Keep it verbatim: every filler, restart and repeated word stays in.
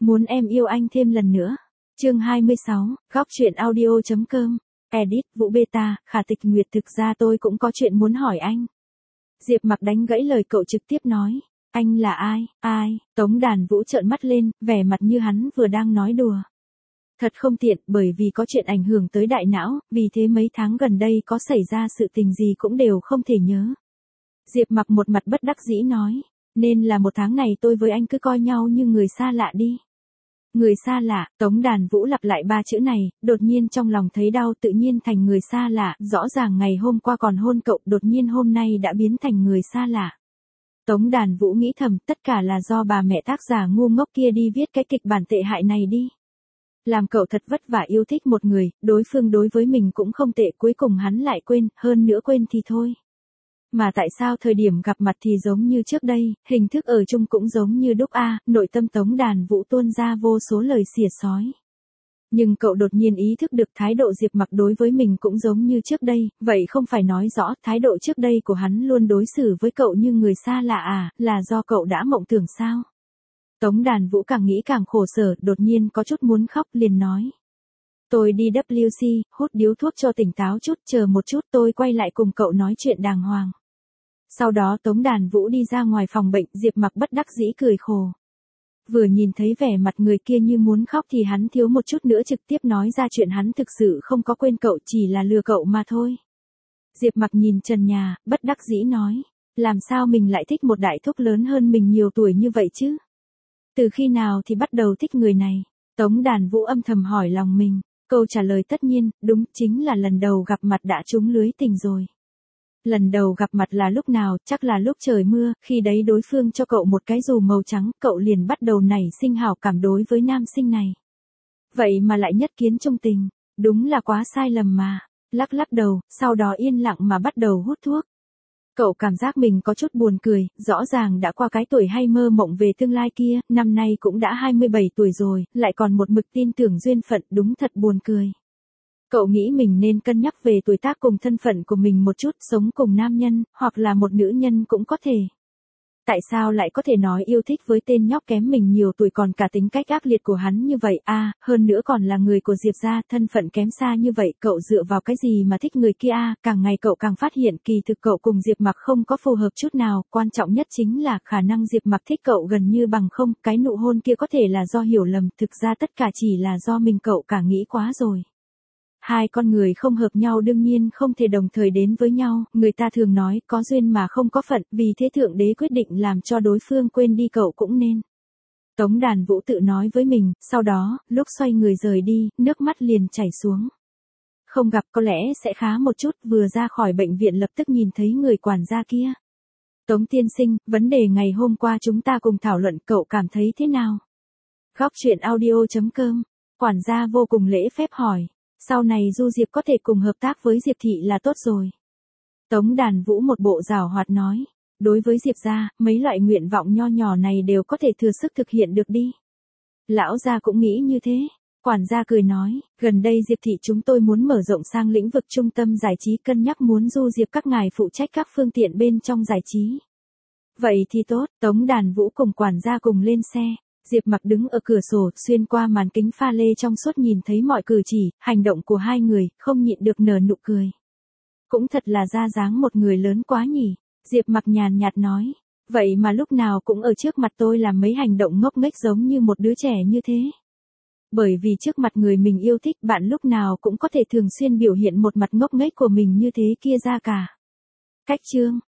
Muốn em yêu anh thêm lần nữa. Chương hai mươi sáu, góc truyện audio.com. Edit, Vũ Beta, Khả Tịch Nguyệt, thực ra tôi cũng có chuyện muốn hỏi anh. Diệp Mặc đánh gãy lời cậu trực tiếp nói. Anh là ai, ai? Tống Đàn Vũ trợn mắt lên, vẻ mặt như hắn vừa đang nói đùa. Thật không tiện, bởi vì có chuyện ảnh hưởng tới đại não, vì thế mấy tháng gần đây có xảy ra sự tình gì cũng đều không thể nhớ. Diệp Mặc một mặt bất đắc dĩ nói, nên là một tháng này tôi với anh cứ coi nhau như người xa lạ đi. Người xa lạ, Tống Đàn Vũ lặp lại ba chữ này, đột nhiên trong lòng thấy đau, tự nhiên thành người xa lạ, rõ ràng ngày hôm qua còn hôn cậu, đột nhiên hôm nay đã biến thành người xa lạ. Tống Đàn Vũ nghĩ thầm, tất cả là do bà mẹ tác giả ngu ngốc kia đi viết cái kịch bản tệ hại này đi. Làm cậu thật vất vả yêu thích một người, đối phương đối với mình cũng không tệ, cuối cùng hắn lại quên, hơn nữa quên thì thôi. Mà tại sao thời điểm gặp mặt thì giống như trước đây, hình thức ở chung cũng giống như đúc a, nội tâm Tống Đàn Vũ tuôn ra vô số lời xỉa xói. Nhưng cậu đột nhiên ý thức được thái độ Diệp Mặc đối với mình cũng giống như trước đây, vậy không phải nói rõ thái độ trước đây của hắn luôn đối xử với cậu như người xa lạ à, là do cậu đã mộng tưởng sao? Tống Đàn Vũ càng nghĩ càng khổ sở, đột nhiên có chút muốn khóc, liền nói. Tôi đi W C, hút điếu thuốc cho tỉnh táo chút, chờ một chút tôi quay lại cùng cậu nói chuyện đàng hoàng. Sau đó Tống Đàn Vũ đi ra ngoài phòng bệnh, Diệp Mặc bất đắc dĩ cười khổ. Vừa nhìn thấy vẻ mặt người kia như muốn khóc thì hắn thiếu một chút nữa trực tiếp nói ra chuyện hắn thực sự không có quên cậu, chỉ là lừa cậu mà thôi. Diệp Mặc nhìn trần nhà, bất đắc dĩ nói, làm sao mình lại thích một đại thúc lớn hơn mình nhiều tuổi như vậy chứ? Từ khi nào thì bắt đầu thích người này? Tống Đàn Vũ âm thầm hỏi lòng mình, câu trả lời tất nhiên, đúng, chính là lần đầu gặp mặt đã trúng lưới tình rồi. Lần đầu gặp mặt là lúc nào, chắc là lúc trời mưa, khi đấy đối phương cho cậu một cái dù màu trắng, cậu liền bắt đầu nảy sinh hảo cảm đối với nam sinh này. Vậy mà lại nhất kiến trung tình, đúng là quá sai lầm mà, lắc lắc đầu, sau đó yên lặng mà bắt đầu hút thuốc. Cậu cảm giác mình có chút buồn cười, rõ ràng đã qua cái tuổi hay mơ mộng về tương lai kia, năm nay cũng đã hai mươi bảy tuổi rồi, lại còn một mực tin tưởng duyên phận, đúng thật buồn cười. Cậu nghĩ mình nên cân nhắc về tuổi tác cùng thân phận của mình một chút, sống cùng nam nhân, hoặc là một nữ nhân cũng có thể. Tại sao lại có thể nói yêu thích với tên nhóc kém mình nhiều tuổi còn cả tính cách ác liệt của hắn như vậy a, à, hơn nữa còn là người của Diệp gia, thân phận kém xa như vậy, cậu dựa vào cái gì mà thích người kia a, à, càng ngày cậu càng phát hiện kỳ thực cậu cùng Diệp Mặc không có phù hợp chút nào, quan trọng nhất chính là khả năng Diệp Mặc thích cậu gần như bằng không, cái nụ hôn kia có thể là do hiểu lầm, thực ra tất cả chỉ là do mình cậu cả nghĩ quá rồi. Hai con người không hợp nhau đương nhiên không thể đồng thời đến với nhau, người ta thường nói có duyên mà không có phận, vì thế Thượng Đế quyết định làm cho đối phương quên đi cậu cũng nên. Tống Đàn Vũ tự nói với mình, sau đó, lúc xoay người rời đi, nước mắt liền chảy xuống. Không gặp có lẽ sẽ khá một chút, vừa ra khỏi bệnh viện lập tức nhìn thấy người quản gia kia. Tống tiên sinh, vấn đề ngày hôm qua chúng ta cùng thảo luận, cậu cảm thấy thế nào? Góc truyện audio.com, quản gia vô cùng lễ phép hỏi. Sau này Du Diệp có thể cùng hợp tác với Diệp Thị là tốt rồi. Tống Đàn Vũ một bộ giảo hoạt nói. Đối với Diệp gia, mấy loại nguyện vọng nho nhỏ này đều có thể thừa sức thực hiện được đi. Lão gia cũng nghĩ như thế. Quản gia cười nói, gần đây Diệp Thị chúng tôi muốn mở rộng sang lĩnh vực trung tâm giải trí, cân nhắc muốn Du Diệp các ngài phụ trách các phương tiện bên trong giải trí. Vậy thì tốt, Tống Đàn Vũ cùng quản gia cùng lên xe. Diệp Mặc đứng ở cửa sổ, xuyên qua màn kính pha lê trong suốt nhìn thấy mọi cử chỉ, hành động của hai người, không nhịn được nở nụ cười. Cũng thật là ra dáng một người lớn quá nhỉ, Diệp Mặc nhàn nhạt nói, vậy mà lúc nào cũng ở trước mặt tôi làm mấy hành động ngốc nghếch giống như một đứa trẻ như thế. Bởi vì trước mặt người mình yêu thích bạn lúc nào cũng có thể thường xuyên biểu hiện một mặt ngốc nghếch của mình như thế kia ra cả. Cách chương